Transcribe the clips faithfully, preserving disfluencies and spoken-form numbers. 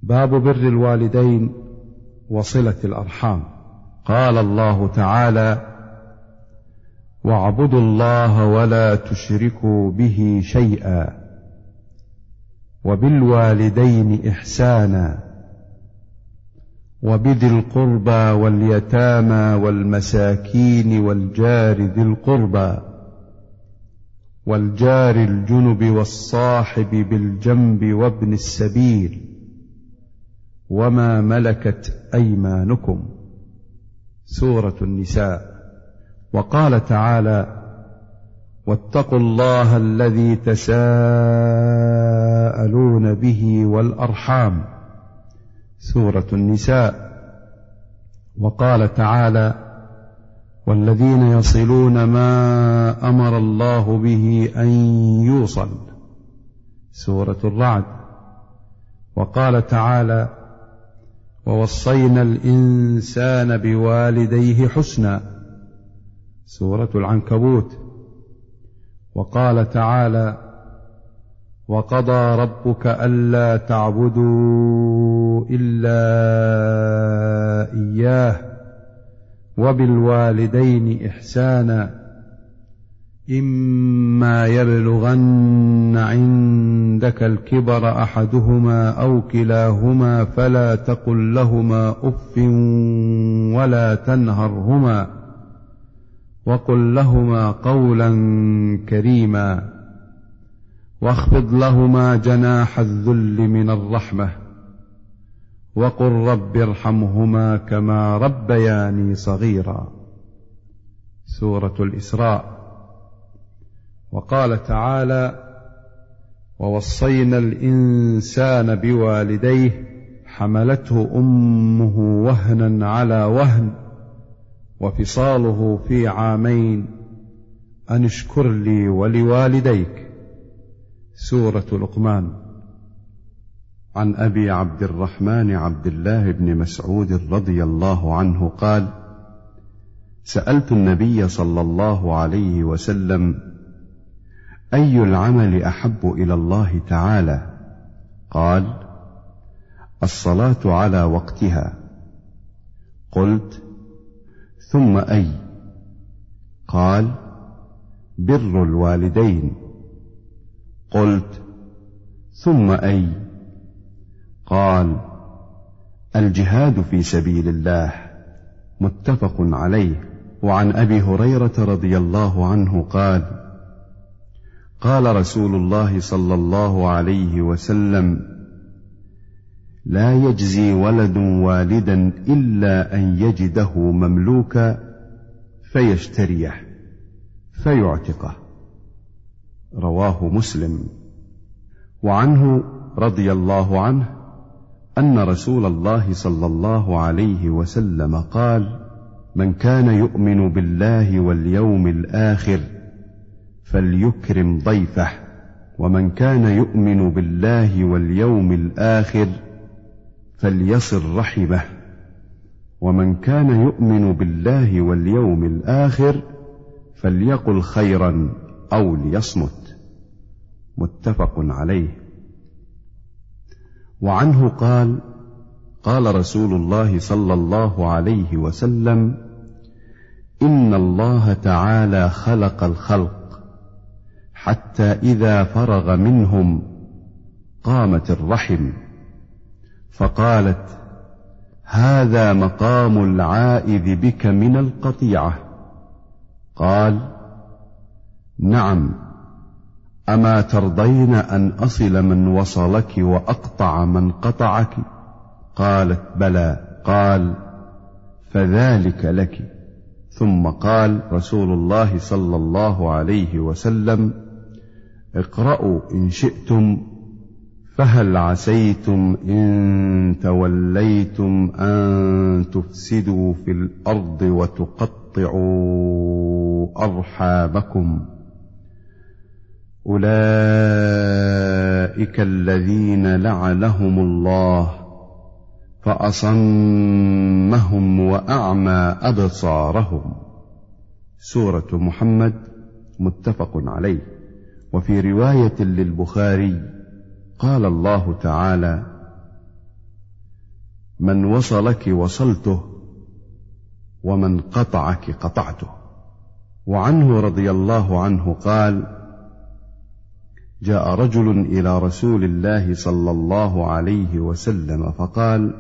باب بر الوالدين وصلة الأرحام. قال الله تعالى: واعبدوا الله ولا تشركوا به شيئا وبالوالدين إحسانا وبذي القربى واليتامى والمساكين والجار ذي القربى والجار الجنب والصاحب بالجنب وابن السبيل وما ملكت أيمانكم. سورة النساء. وقال تعالى: واتقوا الله الذي تساءلون به والأرحام. سورة النساء. وقال تعالى: والذين يصلون ما أمر الله به أن يوصل. سورة الرعد. وقال تعالى: ووصينا الإنسان بوالديه حسنا. سورة العنكبوت. وقال تعالى: وقضى ربك ألا تعبدوا إلا إياه وبالوالدين إحسانا إما يبلغن عندك الكبر أحدهما أو كلاهما فلا تقل لهما أف ولا تنهرهما وقل لهما قولا كريما واخفض لهما جناح الذل من الرحمة وقل رب ارحمهما كما ربياني صغيرا. سورة الإسراء. وقال تعالى: ووصينا الإنسان بوالديه حملته أمه وهنا على وهن وفصاله في عامين أن اشكر لي ولوالديك. سورة لقمان. عن أبي عبد الرحمن عبد الله بن مسعود رضي الله عنه قال: سألت النبي صلى الله عليه وسلم: أي العمل أحب إلى الله تعالى؟ قال: الصلاة على وقتها. قلت: ثم أي؟ قال: بر الوالدين. قلت: ثم أي؟ قال: الجهاد في سبيل الله. متفق عليه. وعن أبي هريرة رضي الله عنه قال: قال رسول الله صلى الله عليه وسلم: لا يجزي ولد والدا إلا أن يجده مملوكا فيشتريه فيعتقه. رواه مسلم. وعنه رضي الله عنه أن رسول الله صلى الله عليه وسلم قال: من كان يؤمن بالله واليوم الآخر فليكرم ضيفه، ومن كان يؤمن بالله واليوم الآخر فليصل رحمه، ومن كان يؤمن بالله واليوم الآخر فليقل خيرا أو ليصمت. متفق عليه. وعنه قال: قال رسول الله صلى الله عليه وسلم: إن الله تعالى خلق الخلق حتى إذا فرغ منهم قامت الرحم فقالت: هذا مقام العائذ بك من القطيعة. قال: نعم، أما ترضين أن أصل من وصلك وأقطع من قطعك؟ قالت: بلى. قال: فذلك لك. ثم قال رسول الله صلى الله عليه وسلم: اقرأوا إن شئتم فهل عسيتم إن توليتم أن تفسدوا في الأرض وتقطعوا أرحامكم. أولئك الذين لعنهم الله فأصمهم وأعمى أبصارهم. سورة محمد. متفق عليه. وفي رواية للبخاري قال الله تعالى: من وصلك وصلته، ومن قطعك قطعته. وعنه رضي الله عنه قال: جاء رجل إلى رسول الله صلى الله عليه وسلم فقال: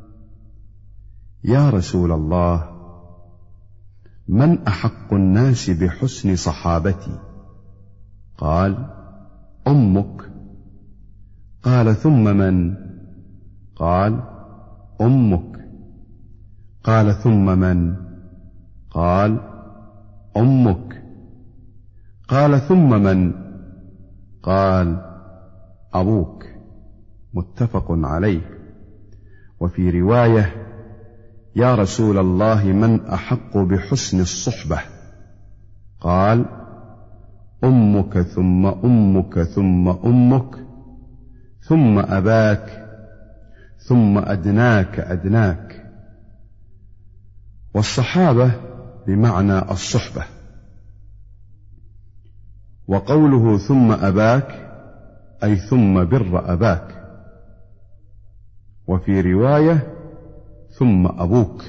يا رسول الله، من أحق الناس بحسن صحابتي؟ قال: أمك. قال: ثم من؟ قال: أمك. قال: ثم من؟ قال: أمك. قال: ثم من؟ قال: أبوك. متفق عليه. وفي رواية: يا رسول الله، من أحق بحسن الصحبة؟ قال: أمك ثم أمك ثم أمك ثم أباك ثم أدناك أدناك. والصحابة بمعنى الصحبة. وقوله ثم أباك أي ثم بر أباك. وفي رواية: ثم أبوك.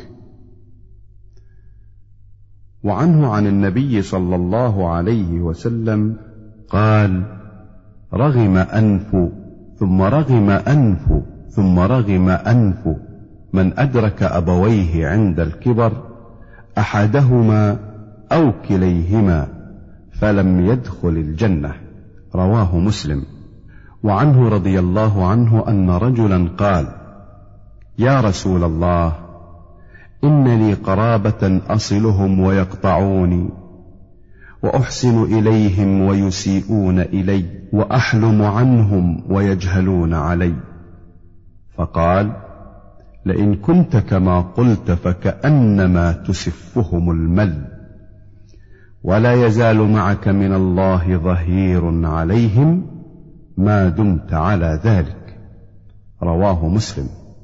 وعنه عن النبي صلى الله عليه وسلم قال: رغم أنف ثم رغم أنف ثم رغم أنف من أدرك أبويه عند الكبر أحدهما أو كليهما فلم يدخل الجنة. رواه مسلم. وعنه رضي الله عنه أن رجلا قال: يا رسول الله، إن لي قرابة أصلهم ويقطعوني، وأحسن إليهم ويسيئون إلي، وأحلم عنهم ويجهلون علي. فقال: لئن كنت كما قلت فكأنما تسفهم المل، ولا يزال معك من الله ظهير عليهم ما دمت على ذلك. رواه مسلم.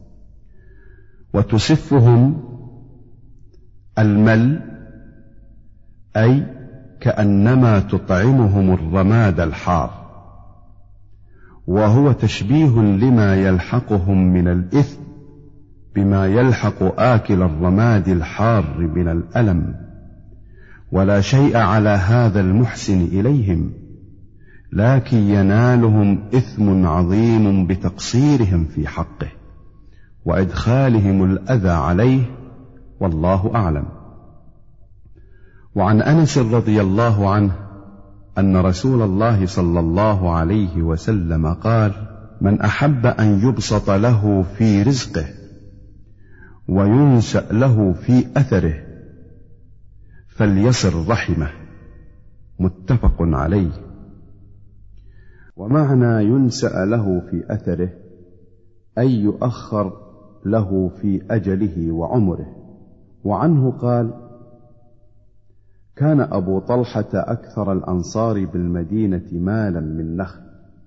وتسفهم المل أي كأنما تطعمهم الرماد الحار، وهو تشبيه لما يلحقهم من الإثم بما يلحق آكل الرماد الحار من الألم، ولا شيء على هذا المحسن إليهم، لكن ينالهم إثم عظيم بتقصيرهم في حقه وإدخالهم الأذى عليه، والله أعلم. وعن أنس رضي الله عنه أن رسول الله صلى الله عليه وسلم قال: من أحب أن يبسط له في رزقه وينسأ له في أثره فليصل رحمه. متفق عليه. ومعنى ينسأ له في أثره أي يؤخر له في أجله وعمره. وعنه قال: كان أبو طلحة أكثر الأنصار بالمدينة مالا من نخل،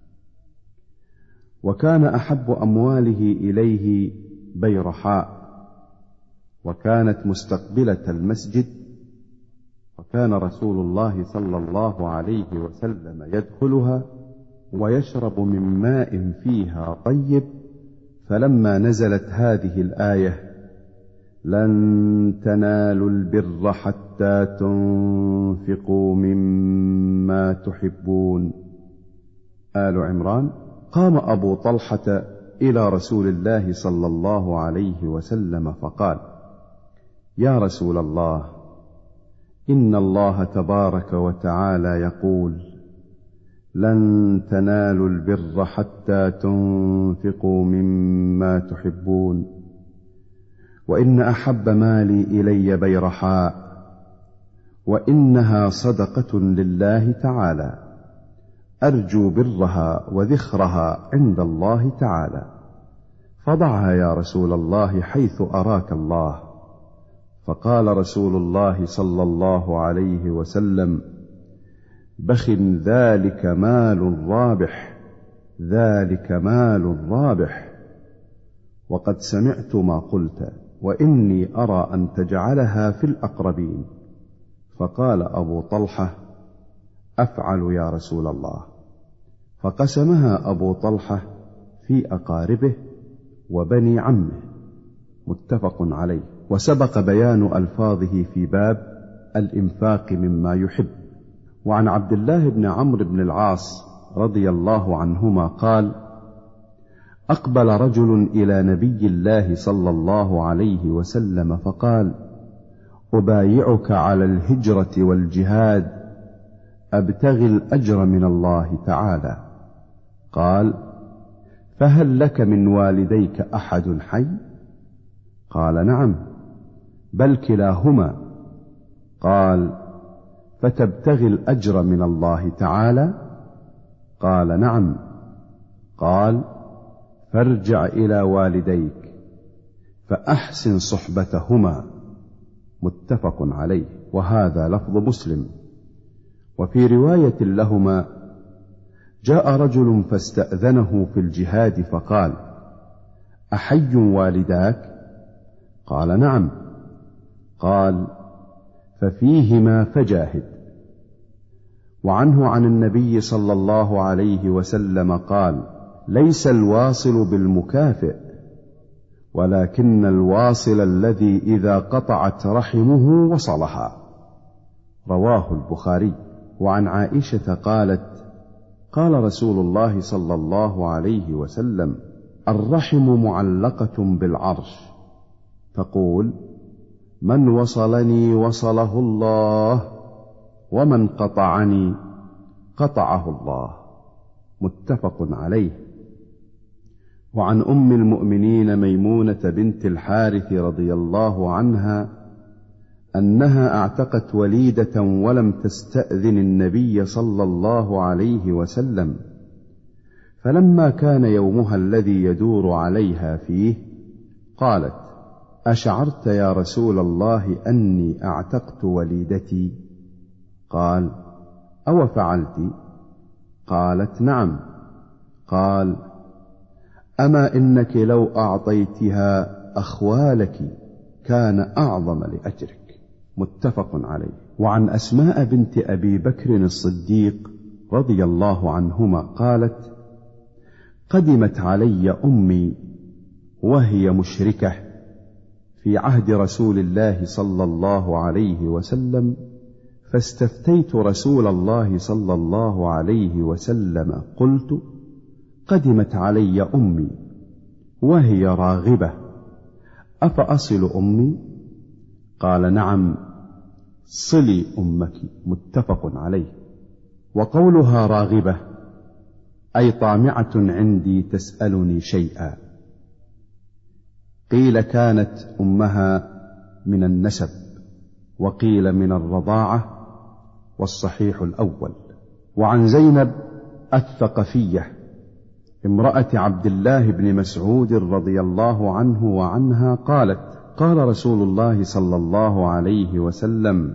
وكان أحب أمواله إليه بيرحاء، وكانت مستقبلة المسجد، وكان رسول الله صلى الله عليه وسلم يدخلها ويشرب من ماء فيها طيب. فلما نزلت هذه الآية: لن تنالوا البر حتى تنفقوا مما تحبون، آل عمران، قام أبو طلحة إلى رسول الله صلى الله عليه وسلم فقال: يا رسول الله، إن الله تبارك وتعالى يقول: لن تنالوا البر حتى تنفقوا مما تحبون، وإن أحب مالي إلي بيرحاء، وإنها صدقة لله تعالى، أرجو برها وذخرها عند الله تعالى، فضعها يا رسول الله حيث أراك الله. فقال رسول الله صلى الله عليه وسلم: بخ ذلك مال رابح، ذلك مال رابح، وقد سمعت ما قلت، وإني أرى أن تجعلها في الأقربين. فقال أبو طلحة: أفعل يا رسول الله. فقسمها أبو طلحة في أقاربه وبني عمه، متفق عليه. وسبق بيان ألفاظه في باب الإنفاق مما يحب. وعن عبد الله بن عمرو بن العاص رضي الله عنهما قال: أقبل رجل إلى نبي الله صلى الله عليه وسلم فقال: أبايعك على الهجرة والجهاد أبتغي الأجر من الله تعالى. قال: فهل لك من والديك أحد حي؟ قال: نعم، بل كلاهما. قال: فتبتغي الأجر من الله تعالى؟ قال: نعم. قال: فارجع إلى والديك فأحسن صحبتهما. متفق عليه. وهذا لفظ مسلم. وفي رواية لهما: جاء رجل فاستأذنه في الجهاد فقال: أحي والداك؟ قال: نعم. قال: ففيهما فجاهد. وعنه عن النبي صلى الله عليه وسلم قال: ليس الواصل بالمكافئ، ولكن الواصل الذي إذا قطعت رحمه وصلها. رواه البخاري. وعن عائشة قالت: قال رسول الله صلى الله عليه وسلم: الرحم معلقة بالعرش، تقول: من وصلني وصله الله، ومن قطعني قطعه الله. متفق عليه. وعن أم المؤمنين ميمونة بنت الحارث رضي الله عنها أنها اعتقت وليدة ولم تستأذن النبي صلى الله عليه وسلم، فلما كان يومها الذي يدور عليها فيه قالت: أشعرت يا رسول الله أني اعتقت وليدتي؟ قال: أو فعلت؟ قالت: نعم. قال: أما إنك لو أعطيتها أخوالك كان أعظم لأجرك. متفق عليه. وعن أسماء بنت أبي بكر الصديق رضي الله عنهما قالت: قدمت علي أمي وهي مشركة في عهد رسول الله صلى الله عليه وسلم، فاستفتيت رسول الله صلى الله عليه وسلم قلت: قدمت علي أمي وهي راغبة، أفأصل أمي؟ قال: نعم، صلي أمك. متفق عليه. وقولها راغبة أي طامعة عندي تسألني شيئا. قيل كانت أمها من النسب، وقيل من الرضاعة، والصحيح الأول. وعن زينب الثقفية امرأة عبد الله بن مسعود رضي الله عنه وعنها قالت: قال رسول الله صلى الله عليه وسلم: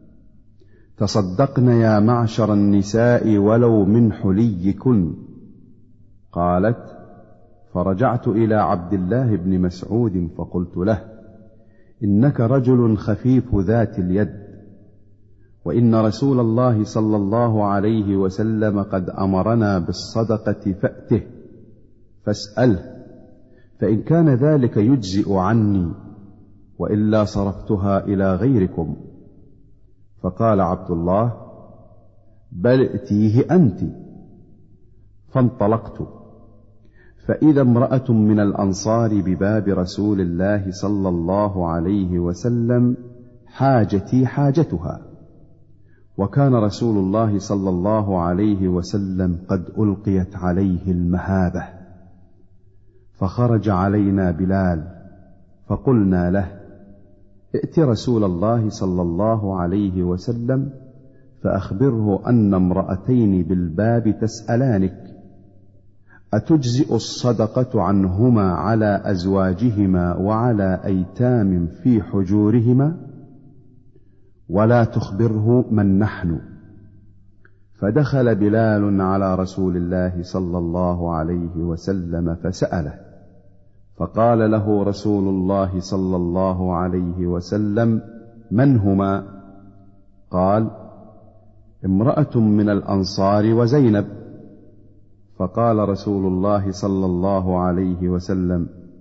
تصدقن يا معشر النساء ولو من حليكن. قالت: فرجعت إلى عبد الله بن مسعود فقلت له: إنك رجل خفيف ذات اليد، وإن رسول الله صلى الله عليه وسلم قد أمرنا بالصدقة فأته فاسأله، فإن كان ذلك يجزئ عني، وإلا صرفتها إلى غيركم. فقال عبد الله: بل ائتيه أنت. فانطلقت، فإذا امرأة من الأنصار بباب رسول الله صلى الله عليه وسلم حاجتي حاجتها، وكان رسول الله صلى الله عليه وسلم قد ألقيت عليه المهابة، فخرج علينا بلال فقلنا له: ائت رسول الله صلى الله عليه وسلم فأخبره أن امرأتين بالباب تسألانك، أتجزئ الصدقة عنهما على أزواجهما وعلى أيتام في حجورهما؟ ولا تخبره من نحن. فدخل بلال على رسول الله صلى الله عليه وسلم فسأله، فقال له رسول الله صلى الله عليه وسلم: من هما؟ قال: امرأة من الأنصار وزينب. فقال رسول الله صلى الله عليه وسلم: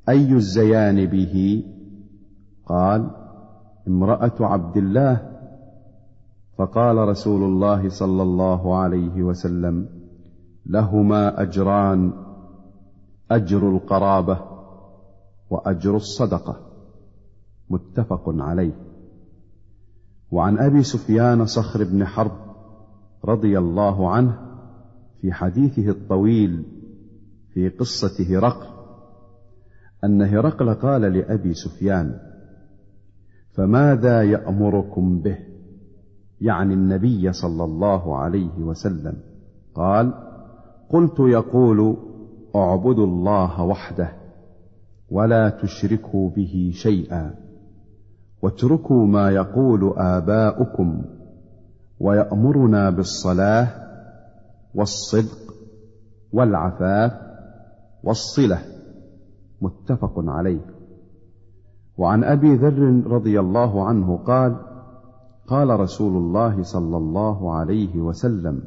أي الزيان به؟ قال: امرأة عبد الله. فقال رسول الله صلى الله عليه وسلم: لهما أجران، أجر القرابة وأجر الصدقة. متفق عليه. وعن أبي سفيان صخر بن حرب رضي الله عنه في حديثه الطويل في قصة هرقل أن هرقل قال لأبي سفيان: فماذا يأمركم به؟ يعني النبي صلى الله عليه وسلم. قال: قلت: يقول: اعبدوا الله وحده ولا تشركوا به شيئا، واتركوا ما يقول آباؤكم، ويأمرنا بالصلاة والصدق والعفاف والصلة. متفق عليه. وعن أبي ذر رضي الله عنه قال: قال رسول الله صلى الله عليه وسلم: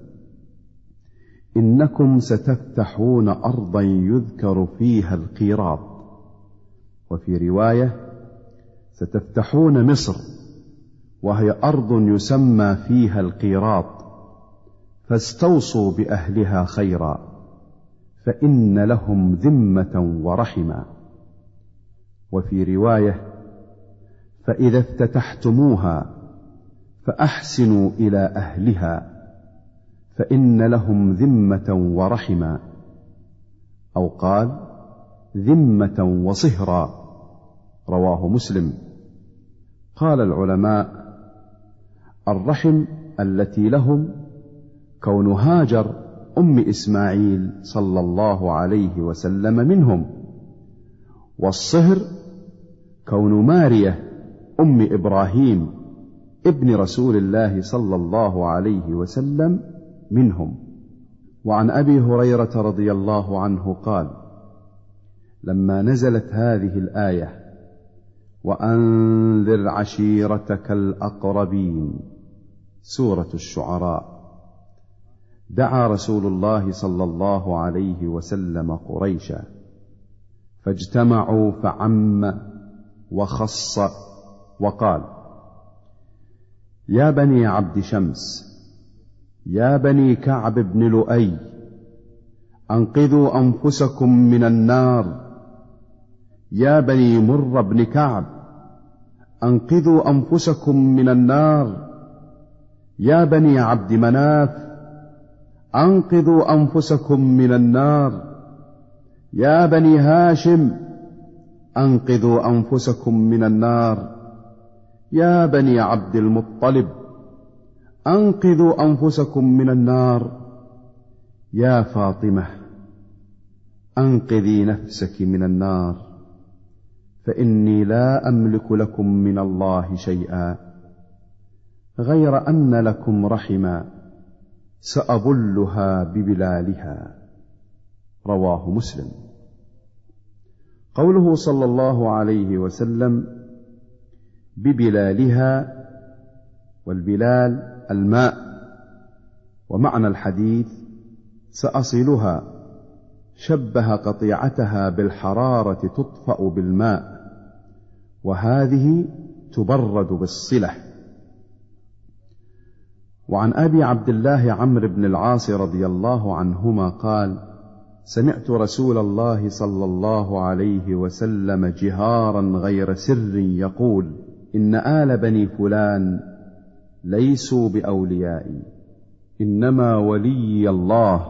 إنكم ستفتحون أرضا يذكر فيها القيراط. وفي رواية: ستفتحون مصر وهي أرض يسمى فيها القيراط، فاستوصوا بأهلها خيرا، فإن لهم ذمة ورحما. وفي رواية: فإذا افتتحتموها فأحسنوا إلى أهلها، فإن لهم ذمة ورحما. أو قال: ذمة وصهرا. رواه مسلم. قال العلماء: الرحم التي لهم كون هاجر أم إسماعيل صلى الله عليه وسلم منهم، والصهر كون مارية أم إبراهيم ابن رسول الله صلى الله عليه وسلم منهم. وعن أبي هريرة رضي الله عنه قال: لما نزلت هذه الآية: وأنذر عشيرتك الأقربين، سورة الشعراء، دعا رسول الله صلى الله عليه وسلم قريشا، فاجتمعوا فعم وخص وقال: يا بني عبد شمس، يا بني كعب بن لؤي، أنقذوا أنفسكم من النار. يا بني مر بن كعب، أنقذوا أنفسكم من النار. يا بني عبد مناف، أنقذوا أنفسكم من النار. يا بني هاشم، أنقذوا أنفسكم من النار. يا بني عبد المطلب، أنقذوا أنفسكم من النار. يا فاطمة، أنقذي نفسك من النار، فإني لا أملك لكم من الله شيئا، غير أن لكم رحما سأبلها ببلالها. رواه مسلم. قوله صلى الله عليه وسلم ببلالها، والبلال الماء، ومعنى الحديث سأصلها، شبه قطيعتها بالحرارة تطفأ بالماء، وهذه تبرد بالصلة. وعن أبي عبد الله عمرو بن العاص رضي الله عنهما قال: سمعت رسول الله صلى الله عليه وسلم جهارا غير سر يقول: إن آل بني فلان ليسوا بأوليائي، إنما ولي الله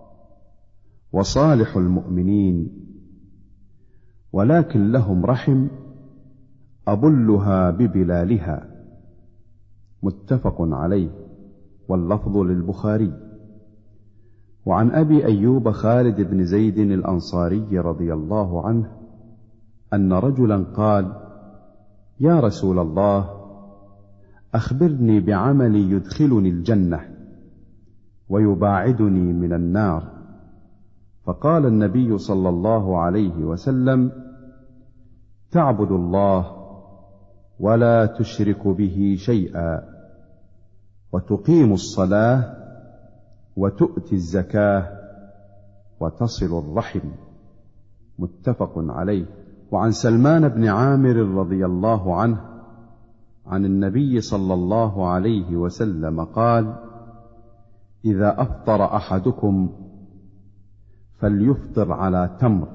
وصالح المؤمنين، ولكن لهم رحم أبلها ببلالها. متفق عليه، واللفظ للبخاري. وعن أبي أيوب خالد بن زيد الأنصاري رضي الله عنه أن رجلا قال: يا رسول الله، أخبرني بعمل يدخلني الجنة ويباعدني من النار. فقال النبي صلى الله عليه وسلم: تعبد الله ولا تشرك به شيئا، وتقيم الصلاة، وتؤتي الزكاة، وتصل الرحم. متفق عليه. وعن سلمان بن عامر رضي الله عنه عن النبي صلى الله عليه وسلم قال: إذا أفطر أحدكم فليفطر على تمر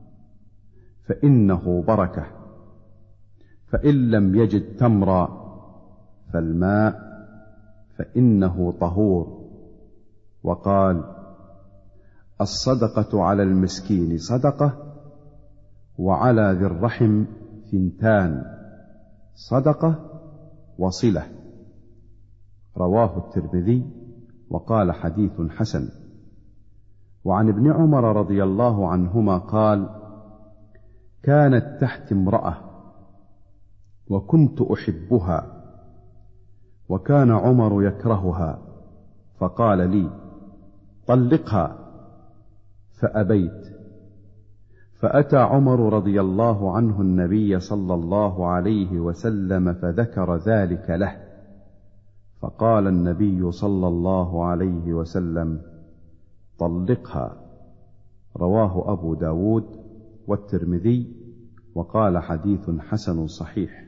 فإنه بركة، فإن لم يجد تمرا فالماء فإنه طهور. وقال: الصدقة على المسكين صدقة، وعلى ذي الرحم ثنتان، صدقة وصلة. رواه الترمذي وقال حديث حسن. وعن ابن عمر رضي الله عنهما قال: كانت تحت امرأة وكنت أحبها، وكان عمر يكرهها، فقال لي: طلقها، فأبيت. فأتى عمر رضي الله عنه النبي صلى الله عليه وسلم فذكر ذلك له، فقال النبي صلى الله عليه وسلم: طلقها. رواه أبو داود والترمذي وقال حديث حسن صحيح.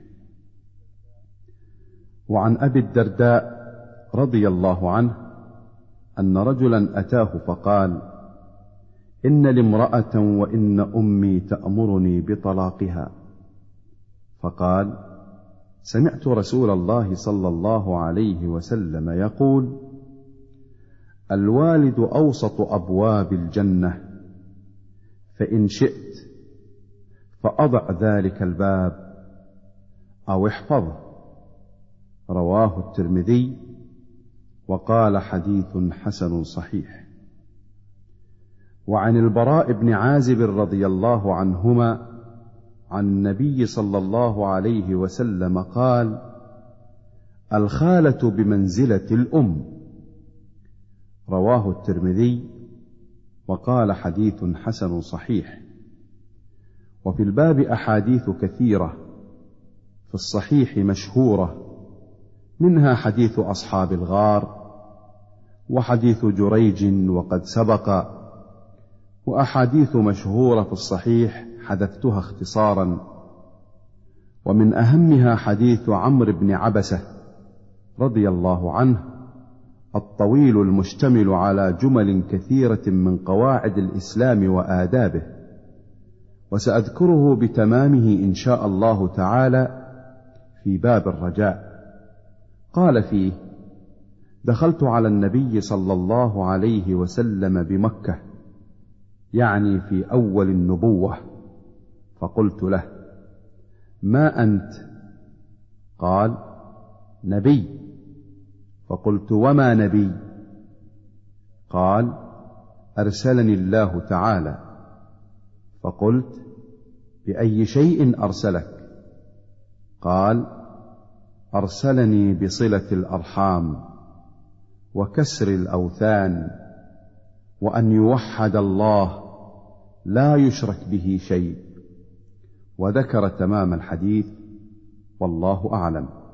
وعن أبي الدرداء رضي الله عنه أن رجلا أتاه فقال: إن لي امرأة وإن أمي تأمرني بطلاقها. فقال: سمعت رسول الله صلى الله عليه وسلم يقول: الوالد أوسط أبواب الجنة، فإن شئت فأضع ذلك الباب أو احفظه. رواه الترمذي وقال حديث حسن صحيح. وعن البراء بن عازب رضي الله عنهما عن النبي صلى الله عليه وسلم قال: الخالة بمنزلة الأم. رواه الترمذي وقال حديث حسن صحيح. وفي الباب أحاديث كثيرة في الصحيح مشهورة، منها حديث أصحاب الغار، وحديث جريج وقد سبق، وأحاديث مشهورة في الصحيح حدثتها اختصارا. ومن أهمها حديث عمرو بن عبسة رضي الله عنه الطويل المشتمل على جمل كثيرة من قواعد الإسلام وآدابه، وسأذكره بتمامه إن شاء الله تعالى في باب الرجاء. قال فيه: دخلت على النبي صلى الله عليه وسلم بمكة، يعني في أول النبوة، فقلت له: ما أنت؟ قال: نبي. فقلت: وما نبي؟ قال: أرسلني الله تعالى. فقلت: بأي شيء أرسلك؟ قال: أرسلني بصلة الأرحام وكسر الأوثان، وأن يوحد الله لا يشرك به شيء. وذكر تمام الحديث، والله أعلم.